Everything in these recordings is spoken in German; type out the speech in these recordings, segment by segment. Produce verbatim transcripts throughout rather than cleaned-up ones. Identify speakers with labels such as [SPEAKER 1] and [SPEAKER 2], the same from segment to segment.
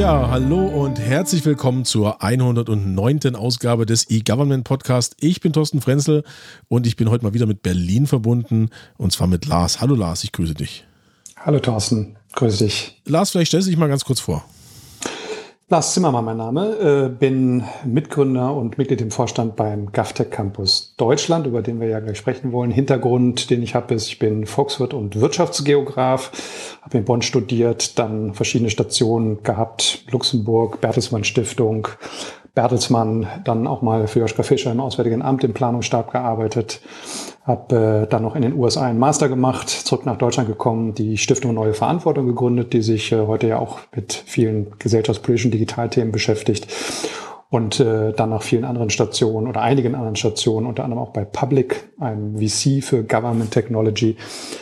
[SPEAKER 1] Ja, hallo und herzlich willkommen zur hundertneunten Ausgabe des eGovernment Podcast. Ich bin Thorsten Frenzel und ich bin heute mal wieder mit Berlin verbunden und zwar mit Lars. Hallo Lars, ich grüße dich.
[SPEAKER 2] Hallo Thorsten, grüße dich.
[SPEAKER 1] Lars, vielleicht stellst du dich mal ganz kurz vor.
[SPEAKER 2] Lars Zimmermann mein Name, äh, bin Mitgründer und Mitglied im Vorstand beim GovTech Campus Deutschland, über den wir ja gleich sprechen wollen. Hintergrund, den ich habe, ist, ich bin Volkswirt und Wirtschaftsgeograf, habe in Bonn studiert, dann verschiedene Stationen gehabt, Luxemburg, Bertelsmann Stiftung, Bertelsmann, dann auch mal für Joschka Fischer im Auswärtigen Amt im Planungsstab gearbeitet, habe äh, dann noch in den U S A einen Master gemacht, zurück nach Deutschland gekommen, die Stiftung Neue Verantwortung gegründet, die sich äh, heute ja auch mit vielen gesellschaftspolitischen Digitalthemen beschäftigt und äh, dann nach vielen anderen Stationen oder einigen anderen Stationen, unter anderem auch bei Public, einem V C für Government Technology,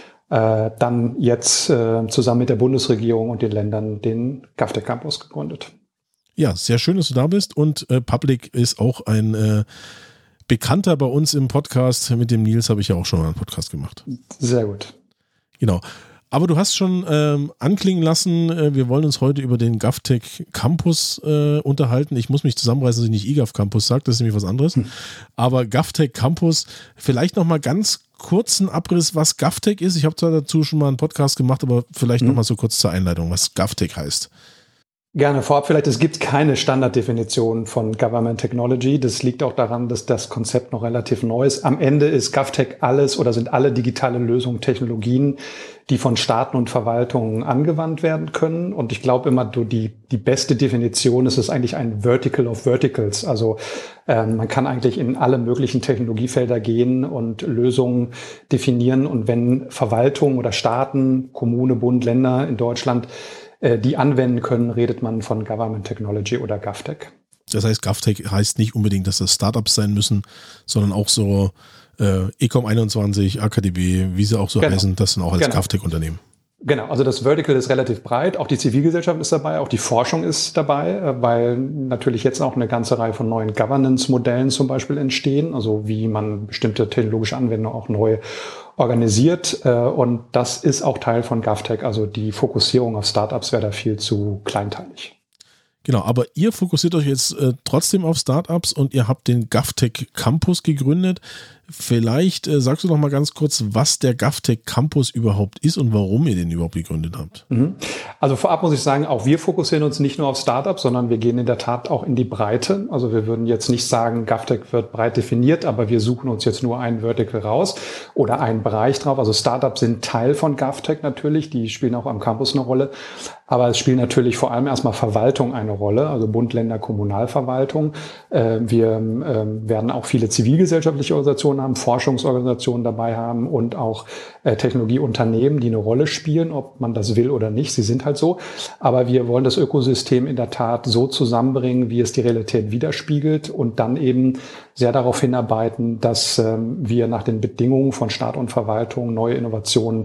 [SPEAKER 2] äh, dann jetzt äh, zusammen mit der Bundesregierung und den Ländern den GovTech Campus gegründet.
[SPEAKER 1] Ja, sehr schön, dass du da bist und äh, Public ist auch ein äh, Bekannter bei uns im Podcast. Mit dem Nils habe ich ja auch schon mal einen Podcast gemacht.
[SPEAKER 2] Sehr gut.
[SPEAKER 1] Genau. Aber du hast schon ähm, anklingen lassen, äh, wir wollen uns heute über den GovTech Campus äh, unterhalten. Ich muss mich zusammenreißen, dass ich nicht eGov Campus sage, das ist nämlich was anderes. Hm. Aber GovTech Campus, vielleicht nochmal ganz kurzen Abriss, was GovTech ist. Ich habe zwar dazu schon mal einen Podcast gemacht, aber vielleicht hm. nochmal so kurz zur Einleitung, was GovTech heißt.
[SPEAKER 2] Gerne vorab vielleicht, es gibt keine Standarddefinition von Government Technology. Das liegt auch daran, dass das Konzept noch relativ neu ist. Am Ende ist GovTech alles oder sind alle digitale Lösungen Technologien, die von Staaten und Verwaltungen angewandt werden können. Und ich glaube immer, die, die beste Definition ist es eigentlich ein Vertical of Verticals. Also ähm, man kann eigentlich in alle möglichen Technologiefelder gehen und Lösungen definieren. Und wenn Verwaltungen oder Staaten, Kommune, Bund, Länder in Deutschland die anwenden können, redet man von Government Technology oder GovTech.
[SPEAKER 1] Das heißt, GovTech heißt nicht unbedingt, dass das Startups sein müssen, sondern auch so äh, Ecom einundzwanzig, A K D B, wie sie auch so genau. heißen, das sind auch als genau. GovTech-Unternehmen.
[SPEAKER 2] Genau, also das Vertical ist relativ breit, auch die Zivilgesellschaft ist dabei, auch die Forschung ist dabei, weil natürlich jetzt auch eine ganze Reihe von neuen Governance-Modellen zum Beispiel entstehen, also wie man bestimmte technologische Anwendungen auch neu organisiert, und das ist auch Teil von GovTech, also die Fokussierung auf Startups wäre da viel zu kleinteilig.
[SPEAKER 1] Genau, aber ihr fokussiert euch jetzt äh, trotzdem auf Startups und ihr habt den GovTech Campus gegründet. Vielleicht äh, sagst du noch mal ganz kurz, was der GovTech Campus überhaupt ist und warum ihr den überhaupt gegründet habt.
[SPEAKER 2] Mhm. Also vorab muss ich sagen, auch wir fokussieren uns nicht nur auf Startups, sondern wir gehen in der Tat auch in die Breite. Also wir würden jetzt nicht sagen, GovTech wird breit definiert, aber wir suchen uns jetzt nur ein Vertical raus oder einen Bereich drauf. Also Startups sind Teil von GovTech natürlich, die spielen auch am Campus eine Rolle. Aber es spielt natürlich vor allem erstmal Verwaltung eine Rolle, also Bund, Länder, Kommunalverwaltung. Wir werden auch viele zivilgesellschaftliche Organisationen haben, Forschungsorganisationen dabei haben und auch Technologieunternehmen, die eine Rolle spielen, ob man das will oder nicht. Sie sind halt so. Aber wir wollen das Ökosystem in der Tat so zusammenbringen, wie es die Realität widerspiegelt und dann eben sehr darauf hinarbeiten, dass wir nach den Bedingungen von Staat und Verwaltung neue Innovationen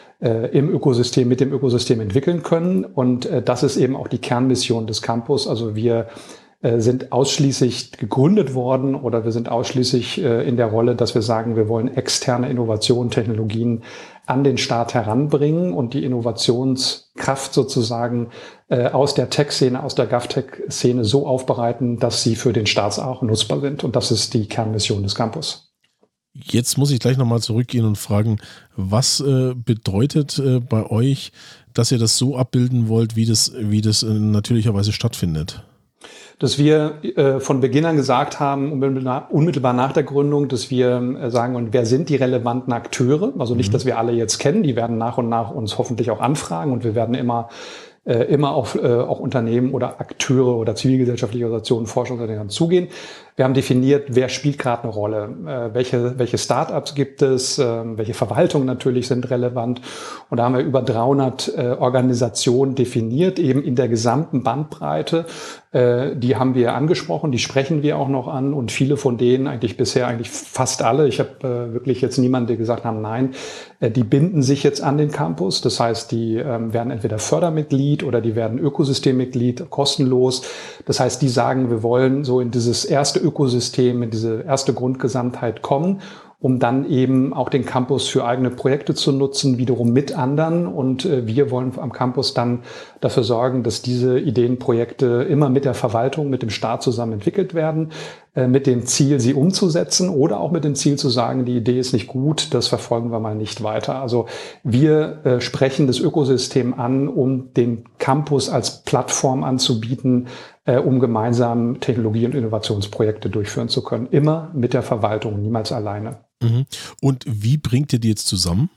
[SPEAKER 2] im Ökosystem, mit dem Ökosystem entwickeln können. Und äh, das ist eben auch die Kernmission des Campus. Also wir äh, sind ausschließlich gegründet worden oder wir sind ausschließlich äh, in der Rolle, dass wir sagen, wir wollen externe Innovationen, Technologien an den Staat heranbringen und die Innovationskraft sozusagen äh, aus der Tech-Szene, aus der GovTech-Szene so aufbereiten, dass sie für den Staat auch nutzbar sind. Und das ist die Kernmission des Campus.
[SPEAKER 1] Jetzt muss ich gleich nochmal zurückgehen und fragen, was äh, bedeutet äh, bei euch, dass ihr das so abbilden wollt, wie das, wie das äh, natürlicherweise stattfindet?
[SPEAKER 2] Dass wir äh, von Beginn an gesagt haben, unmittelbar, unmittelbar nach der Gründung, dass wir äh, sagen, und wer sind die relevanten Akteure? Also nicht, mhm. dass wir alle jetzt kennen, die werden nach und nach uns hoffentlich auch anfragen und wir werden immer äh, immer auf äh, auch Unternehmen oder Akteure oder zivilgesellschaftliche Organisationen, Forschungsunternehmen zugehen. Wir haben definiert, wer spielt gerade eine Rolle, äh, welche, welche Startups gibt es, äh, welche Verwaltungen natürlich sind relevant. Und da haben wir über dreihundert äh, Organisationen definiert, eben in der gesamten Bandbreite. Äh, die haben wir angesprochen, die sprechen wir auch noch an und viele von denen, eigentlich bisher eigentlich fast alle, ich habe äh, wirklich jetzt niemanden, der gesagt haben, nein, äh, die binden sich jetzt an den Campus. Das heißt, die äh, werden entweder Fördermitglied oder die werden Ökosystemmitglied, kostenlos. Das heißt, die sagen, wir wollen so in dieses erste Ökosystem, in diese erste Grundgesamtheit kommen um dann eben auch den Campus für eigene Projekte zu nutzen, wiederum mit anderen. Und äh, wir wollen am Campus dann dafür sorgen, dass diese Ideenprojekte immer mit der Verwaltung, mit dem Staat zusammen entwickelt werden, äh, mit dem Ziel, sie umzusetzen oder auch mit dem Ziel zu sagen, die Idee ist nicht gut, das verfolgen wir mal nicht weiter. Also wir äh, sprechen das Ökosystem an, um den Campus als Plattform anzubieten, äh, um gemeinsam Technologie- und Innovationsprojekte durchführen zu können. Immer mit der Verwaltung, niemals alleine.
[SPEAKER 1] Mhm. Und wie bringt ihr die jetzt zusammen?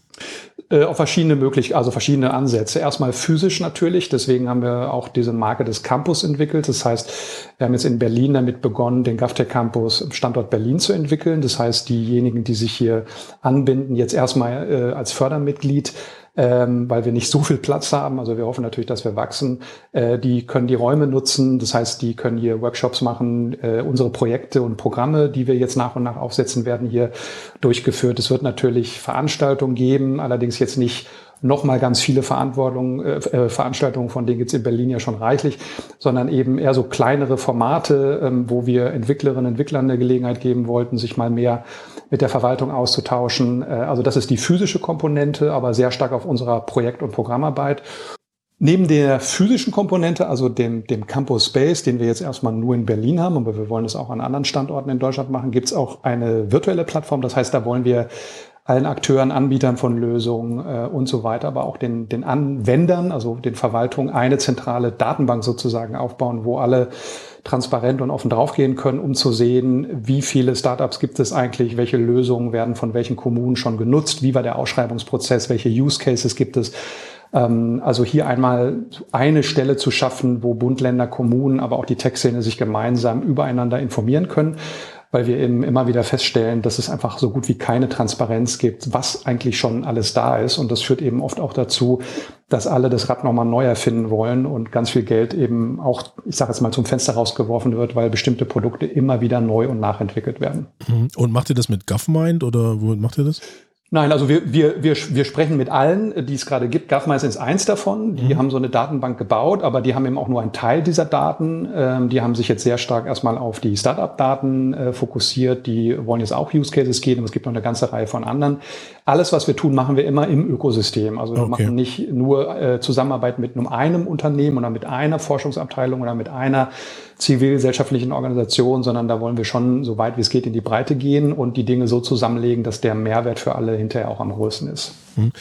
[SPEAKER 2] Äh, auf verschiedene Möglichkeiten, also verschiedene Ansätze. Erstmal physisch natürlich, deswegen haben wir auch diese Marke des Campus entwickelt. Das heißt, wir haben jetzt in Berlin damit begonnen, den GovTech Campus im Standort Berlin zu entwickeln. Das heißt, diejenigen, die sich hier anbinden, jetzt erstmal äh, als Fördermitglied, ähm, weil wir nicht so viel Platz haben, also wir hoffen natürlich, dass wir wachsen, äh, die können die Räume nutzen, das heißt, die können hier Workshops machen, äh, unsere Projekte und Programme, die wir jetzt nach und nach aufsetzen, werden hier durchgeführt. Es wird natürlich Veranstaltungen geben, allerdings jetzt nicht nochmal ganz viele Verantwortung, äh, Veranstaltungen, von denen gibt es in Berlin ja schon reichlich, sondern eben eher so kleinere Formate, ähm, wo wir Entwicklerinnen und Entwicklern eine Gelegenheit geben wollten, sich mal mehr mit der Verwaltung auszutauschen. Äh, also das ist die physische Komponente, aber sehr stark auf unserer Projekt- und Programmarbeit. Neben der physischen Komponente, also dem, dem Campus Space, den wir jetzt erstmal nur in Berlin haben, aber wir wollen es auch an anderen Standorten in Deutschland machen, gibt es auch eine virtuelle Plattform. Das heißt, da wollen wir allen Akteuren, Anbietern von Lösungen äh, und so weiter, aber auch den, den Anwendern, also den Verwaltungen, eine zentrale Datenbank sozusagen aufbauen, wo alle transparent und offen draufgehen können, um zu sehen, wie viele Startups gibt es eigentlich, welche Lösungen werden von welchen Kommunen schon genutzt, wie war der Ausschreibungsprozess, welche Use Cases gibt es. Ähm, also hier einmal eine Stelle zu schaffen, wo Bund, Länder, Kommunen, aber auch die Tech-Szene sich gemeinsam übereinander informieren können, weil wir eben immer wieder feststellen, dass es einfach so gut wie keine Transparenz gibt, was eigentlich schon alles da ist. Und das führt eben oft auch dazu, dass alle das Rad nochmal neu erfinden wollen und ganz viel Geld eben auch, ich sage jetzt mal, zum Fenster rausgeworfen wird, weil bestimmte Produkte immer wieder neu und nachentwickelt werden.
[SPEAKER 1] Und macht ihr das mit GovMind oder womit macht ihr das?
[SPEAKER 2] Nein, also wir, wir, wir, wir sprechen mit allen, die es gerade gibt. GovMind ist eins davon. Die mhm. haben so eine Datenbank gebaut, aber die haben eben auch nur einen Teil dieser Daten. Ähm, die haben sich jetzt sehr stark erstmal auf die Startup-Daten äh, fokussiert. Die wollen jetzt auch Use Cases gehen, aber es gibt noch eine ganze Reihe von anderen. Alles, was wir tun, machen wir immer im Ökosystem. Also wir okay. machen nicht nur äh, Zusammenarbeit mit nur einem Unternehmen oder mit einer Forschungsabteilung oder mit einer zivilgesellschaftlichen Organisation, sondern da wollen wir schon so weit wie es geht in die Breite gehen und die Dinge so zusammenlegen, dass der Mehrwert für alle hinterher auch am größten ist.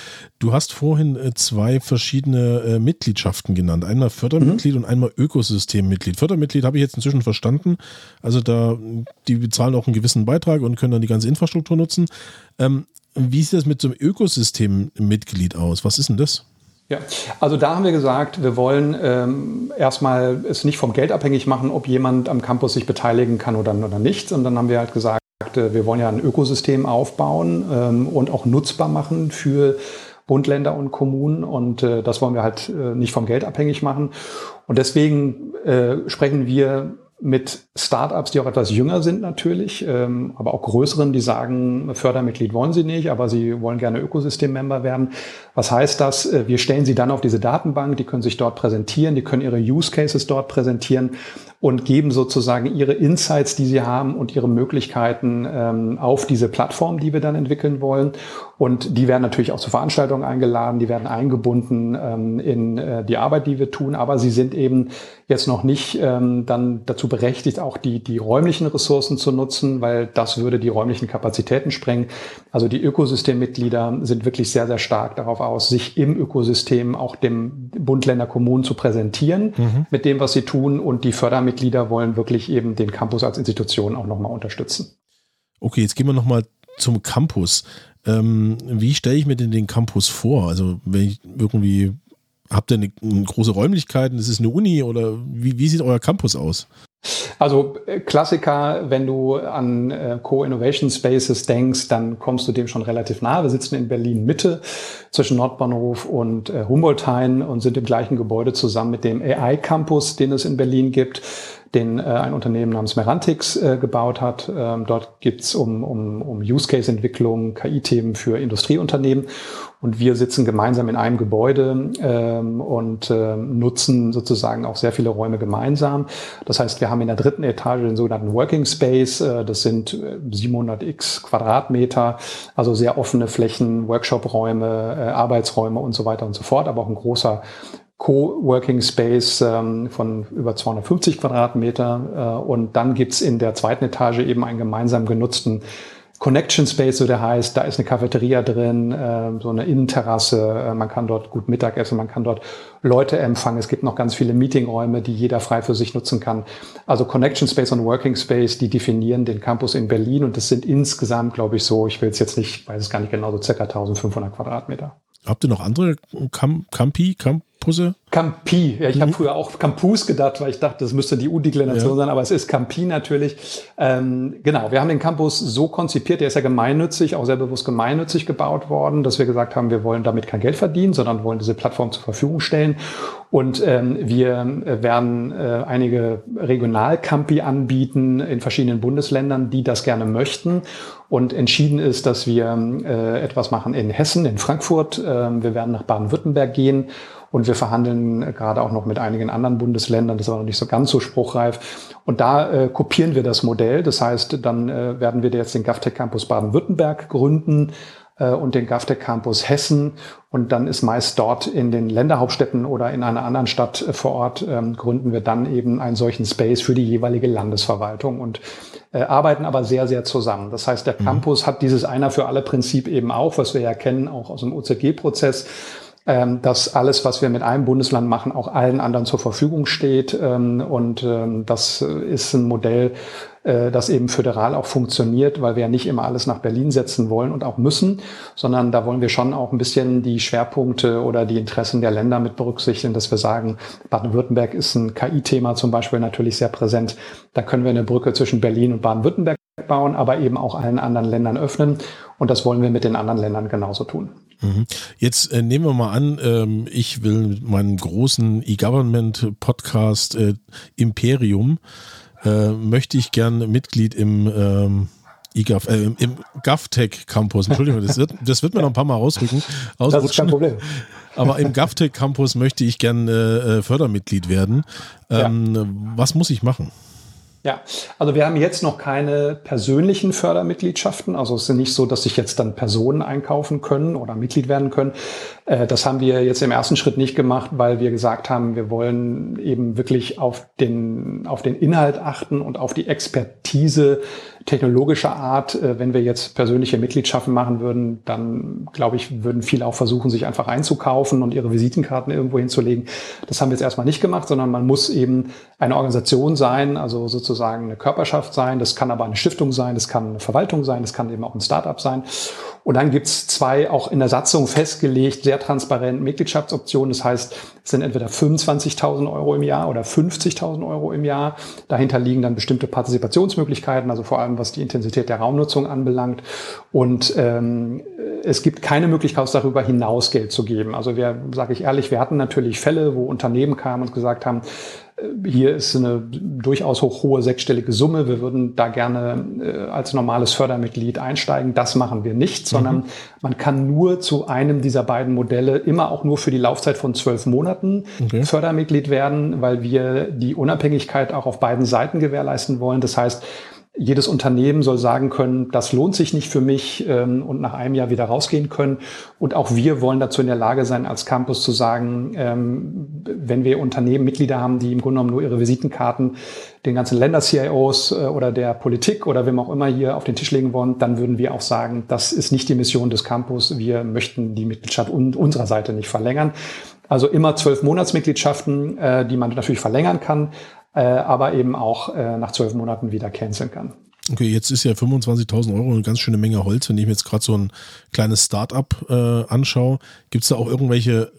[SPEAKER 1] Du hast vorhin zwei verschiedene äh, Mitgliedschaften genannt. Einmal Fördermitglied mhm. und einmal Ökosystemmitglied. Fördermitglied habe ich jetzt inzwischen verstanden. Also da, die bezahlen auch einen gewissen Beitrag und können dann die ganze Infrastruktur nutzen. Ähm, wie sieht das mit so einem Ökosystemmitglied aus? Was ist denn das?
[SPEAKER 2] Ja, also da haben wir gesagt, wir wollen ähm, erstmal es nicht vom Geld abhängig machen, ob jemand am Campus sich beteiligen kann oder, oder nicht. Und dann haben wir halt gesagt, äh, wir wollen ja ein Ökosystem aufbauen ähm, und auch nutzbar machen für Bund, Länder und Kommunen. Und äh, das wollen wir halt äh, nicht vom Geld abhängig machen. Und deswegen äh, sprechen wir mit Startups, die auch etwas jünger sind natürlich, ähm, aber auch größeren, die sagen, Fördermitglied wollen sie nicht, aber sie wollen gerne Ökosystem-Member werden. Was heißt das? Wir stellen sie dann auf diese Datenbank, die können sich dort präsentieren, die können ihre Use Cases dort präsentieren und geben sozusagen ihre Insights, die sie haben und ihre Möglichkeiten ähm, auf diese Plattform, die wir dann entwickeln wollen. Und die werden natürlich auch zu Veranstaltungen eingeladen, die werden eingebunden ähm, in äh, die Arbeit, die wir tun, aber sie sind eben jetzt noch nicht ähm, dann dazu berechtigt, auch die, die räumlichen Ressourcen zu nutzen, weil das würde die räumlichen Kapazitäten sprengen. Also die Ökosystemmitglieder sind wirklich sehr, sehr stark darauf aus, sich im Ökosystem auch dem Bund, Länder, Kommunen zu präsentieren mhm. mit dem, was sie tun. Und die Fördermitglieder wollen wirklich eben den Campus als Institution auch nochmal unterstützen.
[SPEAKER 1] Okay, jetzt gehen wir nochmal zum Campus. Ähm, wie stelle ich mir denn den Campus vor? Also wenn ich irgendwie, habt ihr eine, eine große Räumlichkeiten, ist es eine Uni oder wie, wie sieht euer Campus aus?
[SPEAKER 2] Also Klassiker, wenn du an äh, Co-Innovation Spaces denkst, dann kommst du dem schon relativ nah. Wir sitzen in Berlin Mitte zwischen Nordbahnhof und äh, Humboldthain und sind im gleichen Gebäude zusammen mit dem A I Campus, den es in Berlin gibt. den äh, ein Unternehmen namens Merantix äh, gebaut hat. Ähm, dort geht's um, um, um Use-Case-Entwicklung, K I-Themen für Industrieunternehmen. Und wir sitzen gemeinsam in einem Gebäude ähm, und äh, nutzen sozusagen auch sehr viele Räume gemeinsam. Das heißt, wir haben in der dritten Etage den sogenannten Working Space. Äh, das sind siebenhundert x Quadratmeter, also sehr offene Flächen, Workshop-Räume, äh, Arbeitsräume und so weiter und so fort, aber auch ein großer Co-Working Space ähm, von über zweihundertfünfzig Quadratmeter. Äh, und dann gibt's in der zweiten Etage eben einen gemeinsam genutzten Connection Space, so der heißt, da ist eine Cafeteria drin, äh, so eine Innenterrasse, äh, man kann dort gut Mittag essen, man kann dort Leute empfangen, es gibt noch ganz viele Meetingräume, die jeder frei für sich nutzen kann. Also Connection Space und Working Space, die definieren den Campus in Berlin und das sind insgesamt, glaube ich, so, ich will es jetzt nicht, weiß es gar nicht genau, so circa eintausendfünfhundert Quadratmeter.
[SPEAKER 1] Habt ihr noch andere Cam- Campi, Campusse?
[SPEAKER 2] Campi, ja, ich
[SPEAKER 1] Mhm.
[SPEAKER 2] habe früher auch Campus gedacht, weil ich dachte, das müsste die U-Deklination
[SPEAKER 1] Ja.
[SPEAKER 2] sein, aber es ist Campi natürlich. Ähm, genau, wir haben den Campus so konzipiert, der ist ja gemeinnützig, auch sehr bewusst gemeinnützig gebaut worden, dass wir gesagt haben, wir wollen damit kein Geld verdienen, sondern wollen diese Plattform zur Verfügung stellen. Und ähm, wir werden äh, einige Regionalcampi anbieten in verschiedenen Bundesländern, die das gerne möchten. Und entschieden ist, dass wir äh, etwas machen in Hessen, in Frankfurt. Ähm, wir werden nach Baden-Württemberg gehen. Und wir verhandeln gerade auch noch mit einigen anderen Bundesländern, das ist aber noch nicht so ganz so spruchreif. Und da äh, kopieren wir das Modell. Das heißt, dann äh, werden wir jetzt den GovTech Campus Baden-Württemberg gründen äh, und den GovTech Campus Hessen. Und dann ist meist dort in den Länderhauptstädten oder in einer anderen Stadt äh, vor Ort ähm, gründen wir dann eben einen solchen Space für die jeweilige Landesverwaltung und äh, arbeiten aber sehr, sehr zusammen. Das heißt, der mhm. Campus hat dieses Einer für alle Prinzip eben auch, was wir ja kennen, auch aus dem O Z G-Prozess. Dass alles, was wir mit einem Bundesland machen, auch allen anderen zur Verfügung steht. Und das ist ein Modell, das eben föderal auch funktioniert, weil wir ja nicht immer alles nach Berlin setzen wollen und auch müssen, sondern da wollen wir schon auch ein bisschen die Schwerpunkte oder die Interessen der Länder mit berücksichtigen, dass wir sagen, Baden-Württemberg ist ein K I-Thema zum Beispiel natürlich sehr präsent. Da können wir eine Brücke zwischen Berlin und Baden-Württemberg bauen, aber eben auch allen anderen Ländern öffnen. Und das wollen wir mit den anderen Ländern genauso tun.
[SPEAKER 1] Jetzt äh, nehmen wir mal an, ähm, ich will mit meinem großen E-Government-Podcast äh, Imperium, äh, möchte ich gern Mitglied im, ähm, E-Gov, äh, im GovTech Campus. Entschuldigung, das wird, das wird mir noch ein paar Mal rausrücken.
[SPEAKER 2] Das ist kein Problem.
[SPEAKER 1] Aber im GovTech Campus möchte ich gern äh, Fördermitglied werden. Ähm, ja. Was muss ich machen?
[SPEAKER 2] Ja, also wir haben jetzt noch keine persönlichen Fördermitgliedschaften. Also es ist nicht so, dass sich jetzt dann Personen einkaufen können oder Mitglied werden können. Das haben wir jetzt im ersten Schritt nicht gemacht, weil wir gesagt haben, wir wollen eben wirklich auf den, auf den Inhalt achten und auf die Expertise technologischer Art. Wenn wir jetzt persönliche Mitgliedschaften machen würden, dann glaube ich, würden viele auch versuchen, sich einfach einzukaufen und ihre Visitenkarten irgendwo hinzulegen. Das haben wir jetzt erstmal nicht gemacht, sondern man muss eben eine Organisation sein, also sozusagen eine Körperschaft sein. Das kann aber eine Stiftung sein, das kann eine Verwaltung sein, das kann eben auch ein Startup sein. Und dann gibt's zwei auch in der Satzung festgelegt, sehr transparent Mitgliedschaftsoptionen. Das heißt, es sind entweder fünfundzwanzigtausend Euro im Jahr oder fünfzigtausend Euro im Jahr. Dahinter liegen dann bestimmte Partizipationsmöglichkeiten, also vor allem was die Intensität der Raumnutzung anbelangt. Und ähm, es gibt keine Möglichkeit, darüber hinaus Geld zu geben. Also wir, sage ich ehrlich, wir hatten natürlich Fälle, wo Unternehmen kamen und gesagt haben, hier ist eine durchaus hoch hohe sechsstellige Summe. Wir würden da gerne äh, als normales Fördermitglied einsteigen. Das machen wir nicht, sondern mhm. man kann nur zu einem dieser beiden Modelle immer auch nur für die Laufzeit von zwölf Monaten okay. Fördermitglied werden, weil wir die Unabhängigkeit auch auf beiden Seiten gewährleisten wollen. Das heißt, jedes Unternehmen soll sagen können, das lohnt sich nicht für mich ähm, und nach einem Jahr wieder rausgehen können. Und auch wir wollen dazu in der Lage sein, als Campus zu sagen, ähm, wenn wir Unternehmen, Mitglieder haben, die im Grunde genommen nur ihre Visitenkarten den ganzen Länder-C I Os äh, oder der Politik oder wem auch immer hier auf den Tisch legen wollen, dann würden wir auch sagen, das ist nicht die Mission des Campus. Wir möchten die Mitgliedschaft un- unserer Seite nicht verlängern. Also immer zwölf Monatsmitgliedschaften, äh, die man natürlich verlängern kann, aber eben auch äh, nach zwölf Monaten wieder canceln kann.
[SPEAKER 1] Okay, jetzt ist ja fünfundzwanzigtausend Euro eine ganz schöne Menge Holz. Wenn ich mir jetzt gerade so ein kleines Start-up äh, anschaue, gibt es da auch irgendwelche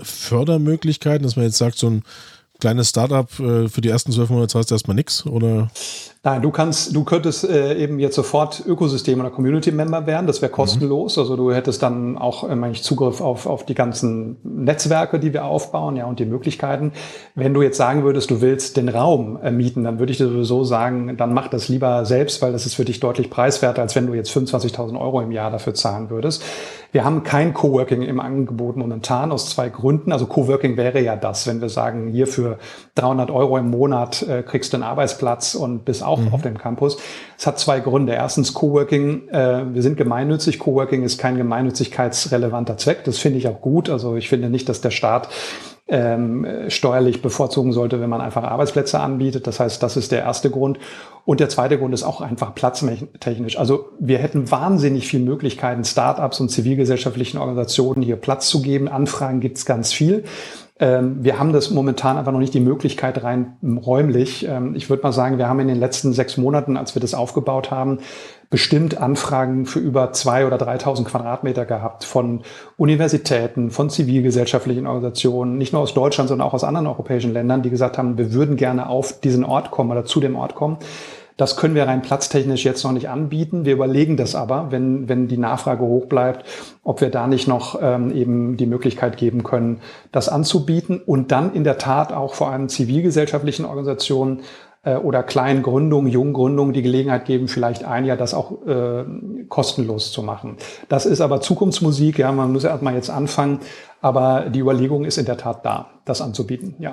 [SPEAKER 1] Fördermöglichkeiten, dass man jetzt sagt, so ein kleines Start-up äh, für die ersten zwölf Monate heißt erstmal nichts? Oder?
[SPEAKER 2] Nein, du kannst, du könntest äh, eben jetzt sofort Ökosystem oder Community Member werden. Das wäre kostenlos. Mhm. Also du hättest dann auch äh, Zugriff auf auf die ganzen Netzwerke, die wir aufbauen, ja, und die Möglichkeiten. Wenn du jetzt sagen würdest, du willst den Raum äh, mieten, dann würde ich dir sowieso sagen, dann mach das lieber selbst, weil das ist für dich deutlich preiswerter, als wenn du jetzt fünfundzwanzigtausend Euro im Jahr dafür zahlen würdest. Wir haben kein Coworking im Angebot momentan aus zwei Gründen. Also Coworking wäre ja das, wenn wir sagen, hier für dreihundert Euro im Monat äh, kriegst du einen Arbeitsplatz und bist auch mhm. auf dem Campus. Es hat zwei Gründe. Erstens Coworking, äh, wir sind gemeinnützig. Coworking ist kein gemeinnützigkeitsrelevanter Zweck. Das finde ich auch gut. Also ich finde nicht, dass der Staat ähm, steuerlich bevorzugen sollte, wenn man einfach Arbeitsplätze anbietet. Das heißt, das ist der erste Grund. Und der zweite Grund ist auch einfach platztechnisch. Also wir hätten wahnsinnig viele Möglichkeiten, Startups und zivilgesellschaftlichen Organisationen hier Platz zu geben. Anfragen gibt's ganz viel. Ähm, wir haben das momentan einfach noch nicht die Möglichkeit rein räumlich. Ähm, ich würde mal sagen, wir haben in den letzten sechs Monaten, als wir das aufgebaut haben, bestimmt Anfragen für über zwei oder dreitausend Quadratmeter gehabt von Universitäten, von zivilgesellschaftlichen Organisationen, nicht nur aus Deutschland, sondern auch aus anderen europäischen Ländern, die gesagt haben, wir würden gerne auf diesen Ort kommen oder zu dem Ort kommen. Das können wir rein platztechnisch jetzt noch nicht anbieten. Wir überlegen das aber, wenn wenn die Nachfrage hoch bleibt, ob wir da nicht noch ähm, eben die Möglichkeit geben können, das anzubieten und dann in der Tat auch vor allem zivilgesellschaftlichen Organisationen äh, oder kleinen Gründungen, jungen Gründungen die Gelegenheit geben, vielleicht ein Jahr das auch äh, kostenlos zu machen. Das ist aber Zukunftsmusik, ja, man muss ja erstmal jetzt anfangen, aber die Überlegung ist in der Tat da, das anzubieten, ja.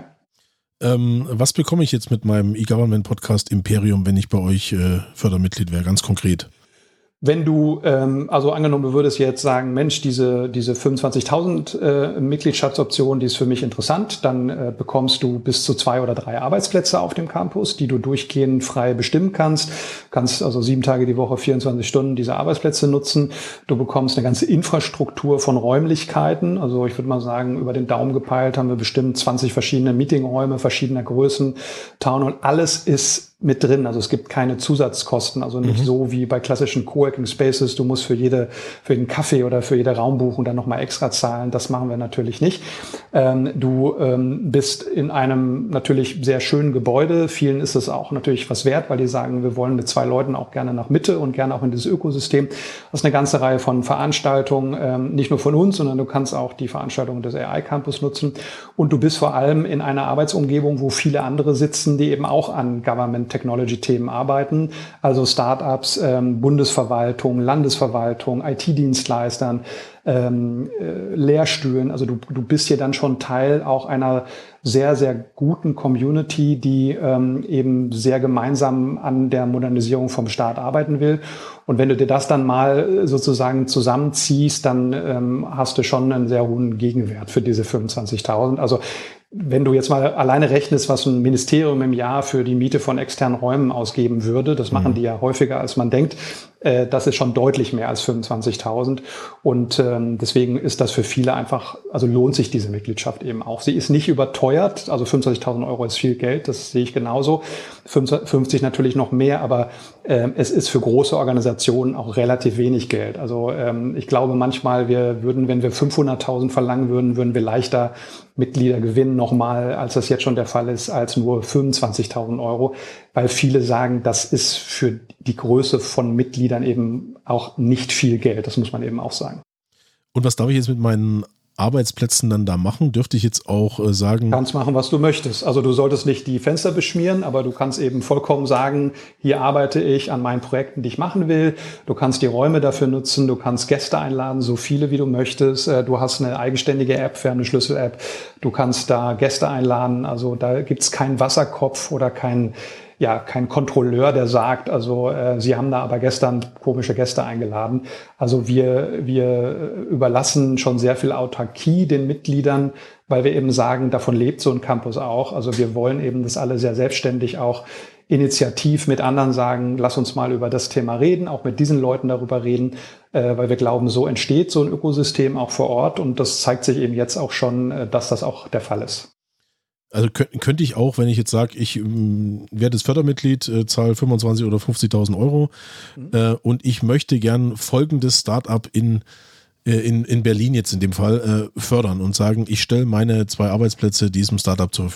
[SPEAKER 1] Ähm, was bekomme ich jetzt mit meinem E-Government-Podcast Imperium, wenn ich bei euch äh, Fördermitglied wäre, ganz konkret?
[SPEAKER 2] Wenn du, ähm, also angenommen, du würdest jetzt sagen, Mensch, diese diese fünfundzwanzigtausend äh, Mitgliedschaftsoption, die ist für mich interessant, dann äh, bekommst du bis zu zwei oder drei Arbeitsplätze auf dem Campus, die du durchgehend frei bestimmen kannst. Kannst also sieben Tage die Woche, vierundzwanzig Stunden diese Arbeitsplätze nutzen. Du bekommst eine ganze Infrastruktur von Räumlichkeiten. Also ich würde mal sagen, über den Daumen gepeilt haben wir bestimmt zwanzig verschiedene Meetingräume verschiedener Größen, Town und alles ist mit drin. Also es gibt keine Zusatzkosten, also nicht mhm. so wie bei klassischen Coworking Spaces. Du musst für jede, für jeden Kaffee oder für jede Raumbuchung dann nochmal extra zahlen. Das machen wir natürlich nicht. Ähm, du ähm, bist in einem natürlich sehr schönen Gebäude. Vielen ist es auch natürlich was wert, weil die sagen, wir wollen mit zwei Leuten auch gerne nach Mitte und gerne auch in dieses Ökosystem. Das ist eine ganze Reihe von Veranstaltungen, ähm, nicht nur von uns, sondern du kannst auch die Veranstaltungen des A I Campus nutzen. Und du bist vor allem in einer Arbeitsumgebung, wo viele andere sitzen, die eben auch an Government Technology-Themen arbeiten, also Startups, ähm, Bundesverwaltung, Landesverwaltung, I T-Dienstleistern, ähm, äh, Lehrstühlen. Also du, du bist hier dann schon Teil auch einer sehr, sehr guten Community, die ähm, eben sehr gemeinsam an der Modernisierung vom Staat arbeiten will. Und wenn du dir das dann mal sozusagen zusammenziehst, dann ähm, hast du schon einen sehr hohen Gegenwert für diese fünfundzwanzigtausend. Also wenn du jetzt mal alleine rechnest, was ein Ministerium im Jahr für die Miete von externen Räumen ausgeben würde, das machen die ja häufiger, als man denkt, äh, das ist schon deutlich mehr als fünfundzwanzigtausend. Und ähm, deswegen ist das für viele einfach, also lohnt sich diese Mitgliedschaft eben auch. Sie ist nicht überteuert, also fünfundzwanzigtausend Euro ist viel Geld, das sehe ich genauso. fünfzig natürlich noch mehr, aber äh, es ist für große Organisationen auch relativ wenig Geld. Also ähm, ich glaube manchmal, wir würden, wenn wir fünfhunderttausend verlangen würden, würden wir leichter Mitglieder gewinnen nochmal, als das jetzt schon der Fall ist, als nur fünfundzwanzigtausend Euro, weil viele sagen, das ist für die Größe von Mitgliedern eben auch nicht viel Geld. Das muss man eben auch sagen.
[SPEAKER 1] Und was darf ich jetzt mit meinen Arbeitsplätzen dann da machen? Dürfte ich jetzt auch äh, sagen...
[SPEAKER 2] Du kannst machen, was du möchtest. Also du solltest nicht die Fenster beschmieren, aber du kannst eben vollkommen sagen, hier arbeite ich an meinen Projekten, die ich machen will. Du kannst die Räume dafür nutzen, du kannst Gäste einladen, so viele wie du möchtest. Du hast eine eigenständige App für eine Schlüssel-App. Du kannst da Gäste einladen. Also da gibt's keinen Wasserkopf oder keinen ja, kein Kontrolleur, der sagt, also äh, Sie haben da aber gestern komische Gäste eingeladen. Also wir wir überlassen schon sehr viel Autarkie den Mitgliedern, weil wir eben sagen, davon lebt so ein Campus auch. Also wir wollen eben, dass alle sehr selbstständig auch initiativ mit anderen sagen, lass uns mal über das Thema reden, auch mit diesen Leuten darüber reden, äh, weil wir glauben, so entsteht so ein Ökosystem auch vor Ort und das zeigt sich eben jetzt auch schon, äh, dass das auch der Fall ist.
[SPEAKER 1] Also könnte ich auch, wenn ich jetzt sage, ich ähm, werde jetzt Fördermitglied, äh, zahle fünfundzwanzig oder fünfzigtausend Euro mhm. äh, und ich möchte gern folgendes Startup in, äh, in, in Berlin jetzt in dem Fall äh, fördern und sagen, ich stelle meine zwei Arbeitsplätze diesem Startup zur Verfügung.